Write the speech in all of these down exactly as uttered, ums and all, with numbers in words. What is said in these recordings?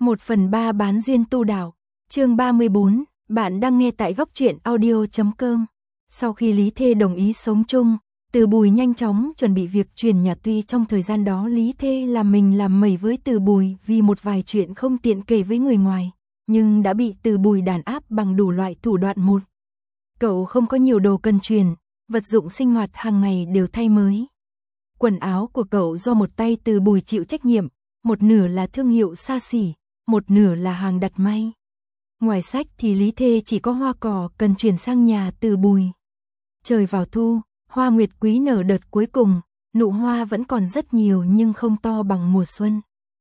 một phần ba bán duyên tu đạo, chương ba mươi bốn, bạn đang nghe tại góc truyện audio chấm com. Sau khi Lý Thê đồng ý sống chung, Từ Bùi nhanh chóng chuẩn bị việc chuyển nhà. Tuy trong thời gian đó Lý Thê làm mình làm mẩy với Từ Bùi vì một vài chuyện không tiện kể với người ngoài, nhưng đã bị Từ Bùi đàn áp bằng đủ loại thủ đoạn. Một, cậu không có nhiều đồ cần chuyển, vật dụng sinh hoạt hàng ngày đều thay mới. Quần áo của cậu do một tay Từ Bùi chịu trách nhiệm, một nửa là thương hiệu xa xỉ, một nửa là hàng đặt may. Ngoài sách thì Lý Thê chỉ có hoa cỏ cần chuyển sang nhà Từ Bùi. Trời vào thu, hoa nguyệt quý nở đợt cuối cùng, nụ hoa vẫn còn rất nhiều nhưng không to bằng mùa xuân.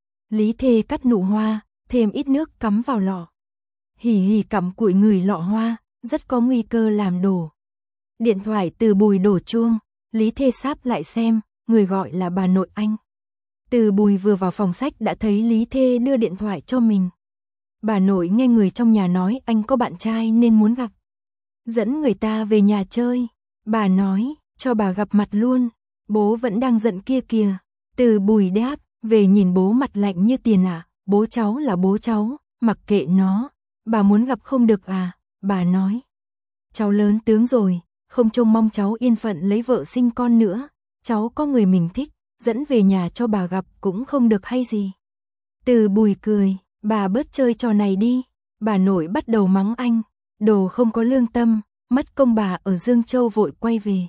Lý Thê cắt nụ hoa, thêm ít nước cắm vào lọ. Hì hì cặm cụi người lọ hoa, rất có nguy cơ làm đổ. Điện thoại Từ Bùi đổ chuông, Lý Thê sáp lại xem, người gọi là bà nội anh. Từ Bùi vừa vào phòng sách đã thấy Lý Thê đưa điện thoại cho mình. Bà nội nghe người trong nhà nói anh có bạn trai nên muốn gặp. Dẫn người ta về nhà chơi. Bà nói, cho bà gặp mặt luôn. Bố vẫn đang giận kia kìa. Từ Bùi đáp, về nhìn bố mặt lạnh như tiền à. Bố cháu là bố cháu, mặc kệ nó. Bà muốn gặp không được à, bà nói. Cháu lớn tướng rồi, không trông mong cháu yên phận lấy vợ sinh con nữa. Cháu có người mình thích, dẫn về nhà cho bà gặp cũng không được hay gì. Từ Bùi cười, bà bớt chơi trò này đi. Bà nội bắt đầu mắng anh, đồ không có lương tâm, mất công bà ở Dương Châu vội quay về.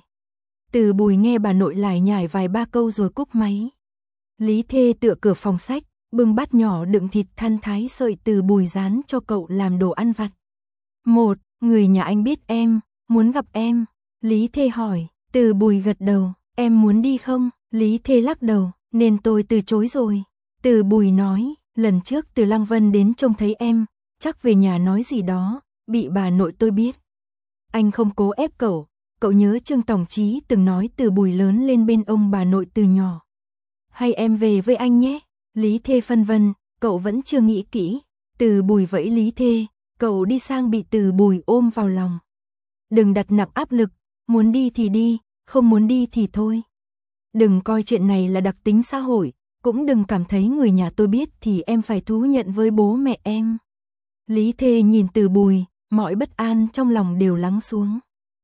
Từ Bùi nghe bà nội lải nhải vài ba câu rồi cúp máy. Lý Thê tựa cửa phòng sách, bưng bát nhỏ đựng thịt than thái sợi Từ Bùi rán cho cậu làm đồ ăn vặt. Một, người nhà anh biết em, muốn gặp em. Lý Thê hỏi, Từ Bùi gật đầu, em muốn đi không? Lý Thê lắc đầu, nên tôi từ chối rồi. Từ Bùi nói, lần trước Từ Lăng Vân đến trông thấy em, chắc về nhà nói gì đó, bị bà nội tôi biết. Anh không cố ép cậu, cậu nhớ Trương Tổng Chí từng nói Từ Bùi lớn lên bên ông bà nội từ nhỏ. Hay em về với anh nhé? Lý Thê phân vân, cậu vẫn chưa nghĩ kỹ. Từ Bùi vẫy Lý Thê, cậu đi sang bị Từ Bùi ôm vào lòng. Đừng đặt nặng áp lực, muốn đi thì đi, không muốn đi thì thôi. Đừng coi chuyện này là đặc tính xã hội, cũng đừng cảm thấy người nhà tôi biết thì em phải thú nhận với bố mẹ em. Lý Thê nhìn Từ Bùi, mọi bất an trong lòng đều lắng xuống.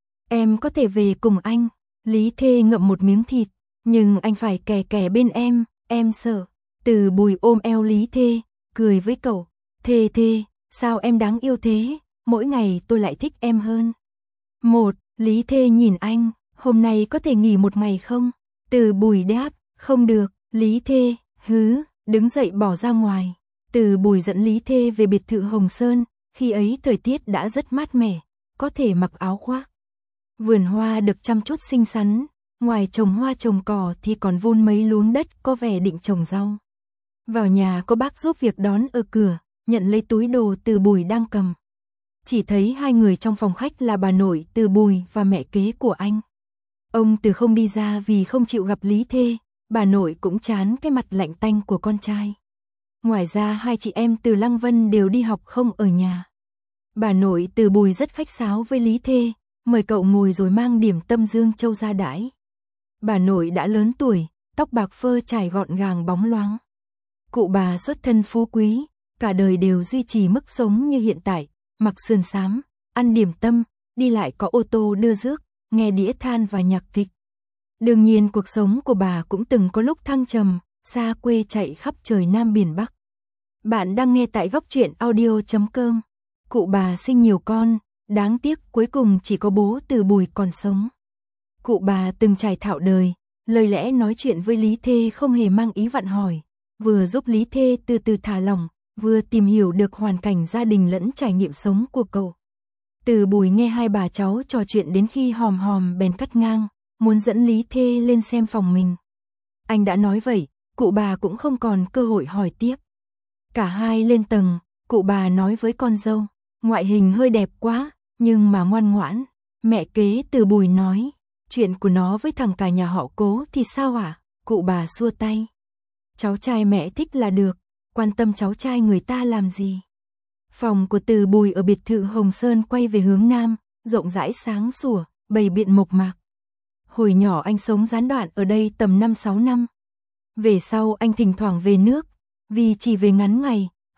Em có thể về cùng anh. Lý Thê ngậm một miếng thịt, nhưng anh phải kè kè bên em, em sợ. Từ Bùi ôm eo Lý Thê, cười với cậu. Thê Thê, sao em đáng yêu thế, mỗi ngày tôi lại thích em hơn. Một, Lý Thê nhìn anh, hôm nay có thể nghỉ một ngày không? Từ Bùi đáp, không được. Lý Thê, hứ, đứng dậy bỏ ra ngoài. Từ Bùi dẫn Lý Thê về biệt thự Hồng Sơn, khi ấy thời tiết đã rất mát mẻ, có thể mặc áo khoác. Vườn hoa được chăm chút xinh xắn, ngoài trồng hoa trồng cỏ thì còn vun mấy luống đất có vẻ định trồng rau. Vào nhà có bác giúp việc đón ở cửa, nhận lấy túi đồ Từ Bùi đang cầm. Chỉ thấy hai người trong phòng khách là bà nội Từ Bùi và mẹ kế của anh. Ông Từ không đi ra vì không chịu gặp Lý Thê, bà nội cũng chán cái mặt lạnh tanh của con trai. Ngoài ra hai chị em Từ Lăng Vân đều đi học không ở nhà. Bà nội Từ Bùi rất khách sáo với Lý Thê, mời cậu ngồi rồi mang điểm tâm Dương Châu ra đãi. Bà nội đã lớn tuổi, tóc bạc phơ trải gọn gàng bóng loáng. Cụ bà xuất thân phú quý, cả đời đều duy trì mức sống như hiện tại, mặc sườn xám, ăn điểm tâm, đi lại có ô tô đưa rước, nghe đĩa than và nhạc kịch. Đương nhiên cuộc sống của bà cũng từng có lúc thăng trầm, xa quê chạy khắp trời Nam biển Bắc. Bạn đang nghe tại góc truyện audio chấm com. Cụ bà sinh nhiều con, đáng tiếc cuối cùng chỉ có bố Từ Bùi còn sống. Cụ bà từng trải thạo đời, lời lẽ nói chuyện với Lý Thê không hề mang ý vặn hỏi, vừa giúp Lý Thê từ từ thả lỏng, vừa tìm hiểu được hoàn cảnh gia đình lẫn trải nghiệm sống của cậu. Từ Bùi nghe hai bà cháu trò chuyện đến khi hòm hòm bèn cắt ngang, muốn dẫn Lý Thê lên xem phòng mình. Anh đã nói vậy, cụ bà cũng không còn cơ hội hỏi tiếp. Cả hai lên tầng, cụ bà nói với con dâu, ngoại hình hơi đẹp quá, nhưng mà ngoan ngoãn. Mẹ kế Từ Bùi nói, chuyện của nó với thằng cả nhà họ Cố thì sao à? Cụ bà xua tay. Cháu trai mẹ thích là được, quan tâm cháu trai người ta làm gì? Phòng của Từ Bùi ở biệt thự Hồng Sơn quay về hướng Nam, rộng rãi sáng sủa, bày biện mộc mạc. Hồi nhỏ anh sống gián đoạn ở đây tầm năm sáu năm. Về sau anh thỉnh thoảng về nước, vì chỉ về ngắn ngày,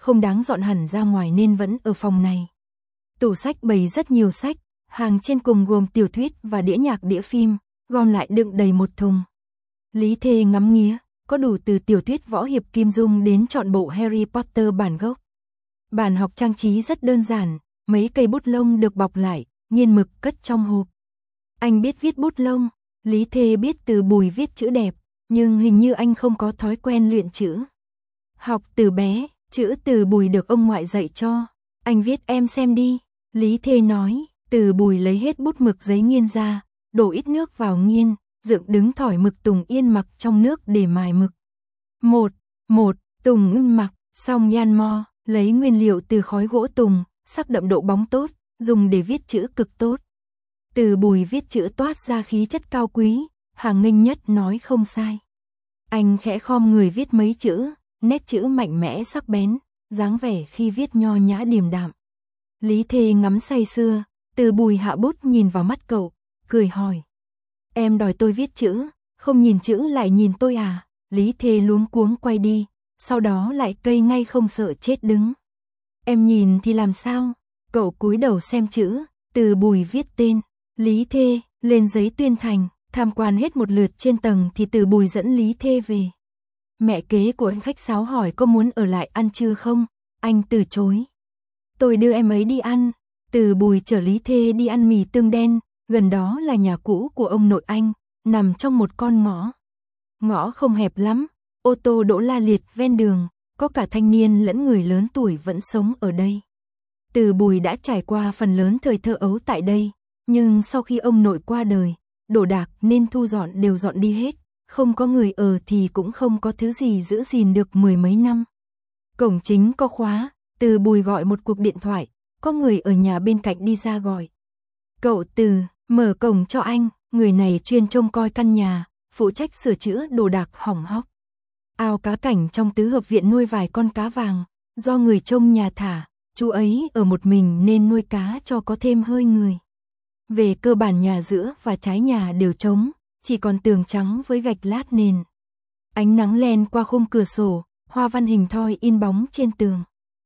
không đáng dọn hẳn ra ngoài nên vẫn ở phòng này. Tủ sách bày rất nhiều sách, hàng trên cùng gồm tiểu thuyết và đĩa nhạc đĩa phim, gom lại đựng đầy một thùng. Lý Thê ngắm nghía, có đủ từ tiểu thuyết võ hiệp Kim Dung đến trọn bộ Harry Potter bản gốc. Bàn học trang trí rất đơn giản, mấy cây bút lông được bọc lại, nghiên mực cất trong hộp. Anh biết viết bút lông, Lý Thê biết Từ Bùi viết chữ đẹp, nhưng hình như anh không có thói quen luyện chữ. Học từ bé, chữ Từ Bùi được ông ngoại dạy cho. Anh viết em xem đi, Lý Thê nói. Từ Bùi lấy hết bút mực giấy nghiên ra, đổ ít nước vào nghiên, dựng đứng thỏi mực Tùng yên mặc trong nước để mài mực. Một, một, Tùng ngưng mặc, xong nhan mo, lấy nguyên liệu từ khói gỗ tùng, sắc đậm độ bóng tốt, dùng để viết chữ cực tốt. Từ Bùi viết chữ toát ra khí chất cao quý, hàng nghênh nhất nói không sai. Anh khẽ khom người viết mấy chữ, nét chữ mạnh mẽ sắc bén, dáng vẻ khi viết nho nhã điềm đạm. Lý Thê ngắm say sưa, Từ Bùi hạ bút nhìn vào mắt cậu, cười hỏi. Em đòi tôi viết chữ, không nhìn chữ lại nhìn tôi à? Lý Thê luống cuống quay đi, sau đó lại cây ngay không sợ chết đứng. Em nhìn thì làm sao? Cậu cúi đầu xem chữ, Từ Bùi viết tên, Lý Thê, lên giấy tuyên thành, tham quan hết một lượt trên tầng thì Từ Bùi dẫn Lý Thê về. Mẹ kế của anh khách sáo hỏi có muốn ở lại ăn trưa không? Anh từ chối. Tôi đưa em ấy đi ăn. Từ Bùi chở Lý Thê đi ăn mì tương đen, gần đó là nhà cũ của ông nội anh, nằm trong một con ngõ. Ngõ không hẹp lắm, ô tô đỗ la liệt ven đường, có cả thanh niên lẫn người lớn tuổi vẫn sống ở đây. Từ Bùi đã trải qua phần lớn thời thơ ấu tại đây, nhưng sau khi ông nội qua đời, đồ đạc nên thu dọn đều dọn đi hết, không có người ở thì cũng không có thứ gì giữ gìn được mười mấy năm. Cổng chính có khóa, Từ Bùi gọi một cuộc điện thoại, có người ở nhà bên cạnh đi ra gọi. Cậu Từ, mở cổng cho anh, người này chuyên trông coi căn nhà, phụ trách sửa chữa đồ đạc hỏng hóc. Ao cá cảnh trong tứ hợp viện nuôi vài con cá vàng, do người trông nhà thả, chú ấy ở một mình nên nuôi cá cho có thêm hơi người. Về cơ bản nhà giữa và trái nhà đều trống, chỉ còn tường trắng với gạch lát nền. Ánh nắng len qua khung cửa sổ, hoa văn hình thoi in bóng trên tường.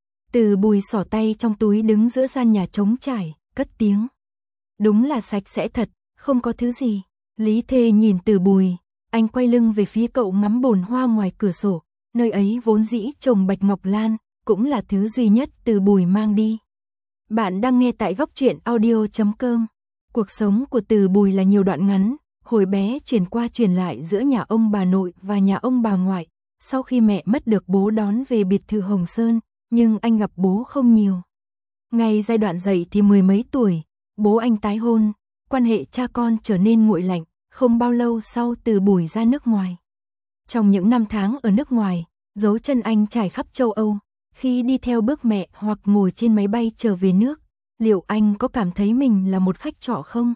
Từ Bùi xỏ tay trong túi đứng giữa gian nhà trống trải, cất tiếng. Đúng là sạch sẽ thật, không có thứ gì. Lý Thê nhìn Từ Bùi, anh quay lưng về phía cậu ngắm bồn hoa ngoài cửa sổ, nơi ấy vốn dĩ trồng bạch ngọc lan, cũng là thứ duy nhất Từ Bùi mang đi. Bạn đang nghe tại góc truyện audio chấm com. Cuộc sống của Từ Bùi là nhiều đoạn ngắn, hồi bé chuyển qua chuyển lại giữa nhà ông bà nội và nhà ông bà ngoại. Sau khi mẹ mất được bố đón về biệt thự Hồng Sơn, nhưng anh gặp bố không nhiều. Ngay giai đoạn dậy thì mười mấy tuổi, bố anh tái hôn, quan hệ cha con trở nên nguội lạnh, không bao lâu sau Từ Bùi ra nước ngoài. Trong những năm tháng ở nước ngoài, dấu chân anh trải khắp châu Âu, khi đi theo bước mẹ hoặc ngồi trên máy bay trở về nước, liệu anh có cảm thấy mình là một khách trọ không?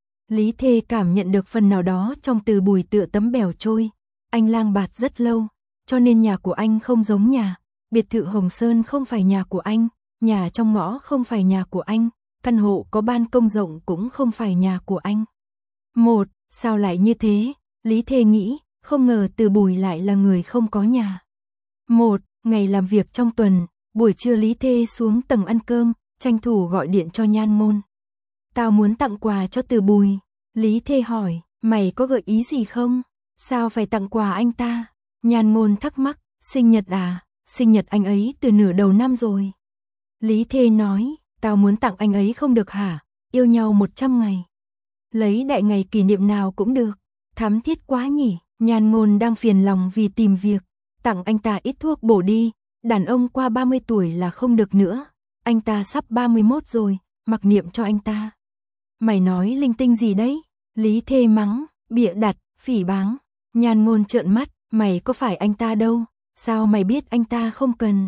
Lý Thê cảm nhận được phần nào đó trong Từ Bùi tựa tấm bèo trôi, anh lang bạt rất lâu, cho nên nhà của anh không giống nhà, biệt thự Hồng Sơn không phải nhà của anh, nhà trong ngõ không phải nhà của anh, căn hộ có ban công rộng cũng không phải nhà của anh. Một, sao lại như thế? Lý Thê nghĩ, không ngờ Từ Bùi lại là người không có nhà. Một, ngày làm việc trong tuần, buổi trưa Lý Thê xuống tầng ăn cơm, tranh thủ gọi điện cho Nhan Ngôn. Tao muốn tặng quà cho Từ Bùi. Lý Thê hỏi, mày có gợi ý gì không? Sao phải tặng quà anh ta? Nhan Ngôn thắc mắc, sinh nhật à? Sinh nhật anh ấy từ nửa đầu năm rồi. Lý Thê nói, tao muốn tặng anh ấy không được hả? Yêu nhau một trăm ngày. Lấy đại ngày kỷ niệm nào cũng được. Thắm thiết quá nhỉ? Nhan Ngôn đang phiền lòng vì tìm việc. Tặng anh ta ít thuốc bổ đi. Đàn ông qua ba mươi tuổi là không được nữa. Anh ta sắp ba mươi mốt rồi, mặc niệm cho anh ta. Mày nói linh tinh gì đấy? Lý Thê mắng, bịa đặt, phỉ báng. Nhan Ngôn trợn mắt, mày có phải anh ta đâu? Sao mày biết anh ta không cần?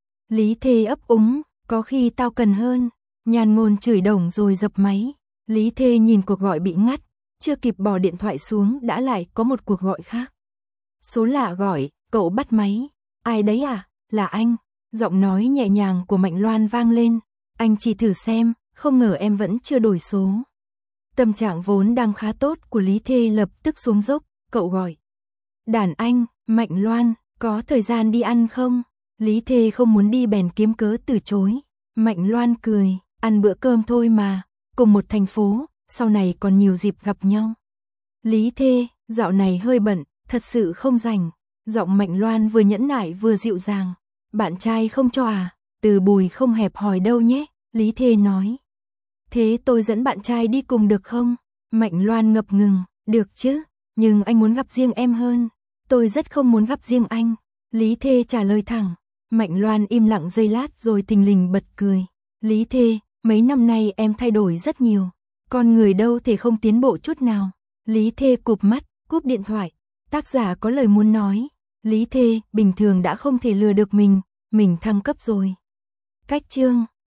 Lý Thê ấp úng, có khi tao cần hơn. Nhan Ngôn chửi đồng rồi dập máy. Lý Thê nhìn cuộc gọi bị ngắt, chưa kịp bỏ điện thoại xuống đã lại có một cuộc gọi khác. Số lạ gọi, cậu bắt máy. Ai đấy à? Là anh. Giọng nói nhẹ nhàng của Mạnh Loan vang lên. Anh chỉ thử xem, không ngờ em vẫn chưa đổi số. Tâm trạng vốn đang khá tốt của Lý Thê lập tức xuống dốc, cậu gọi. Đàn anh, Mạnh Loan, có thời gian đi ăn không? Lý Thê không muốn đi bèn kiếm cớ từ chối. Mạnh Loan cười, ăn bữa cơm thôi mà, cùng một thành phố, sau này còn nhiều dịp gặp nhau. Lý Thê, dạo này hơi bận, thật sự không rảnh. Giọng Mạnh Loan vừa nhẫn nại vừa dịu dàng. Bạn trai không cho à? Từ Bùi không hẹp hòi đâu nhé, Lý Thê nói. Thế tôi dẫn bạn trai đi cùng được không? Mạnh Loan ngập ngừng, được chứ, nhưng anh muốn gặp riêng em hơn. Tôi rất không muốn gặp riêng anh. Lý Thê trả lời thẳng. Mạnh Loan im lặng giây lát rồi thình lình bật cười. Lý Thê, mấy năm nay em thay đổi rất nhiều. Con người đâu thể không tiến bộ chút nào. Lý Thê cụp mắt, cúp điện thoại. Tác giả có lời muốn nói. Lý Thê, bình thường đã không thể lừa được mình, mình thăng cấp rồi. Cách chương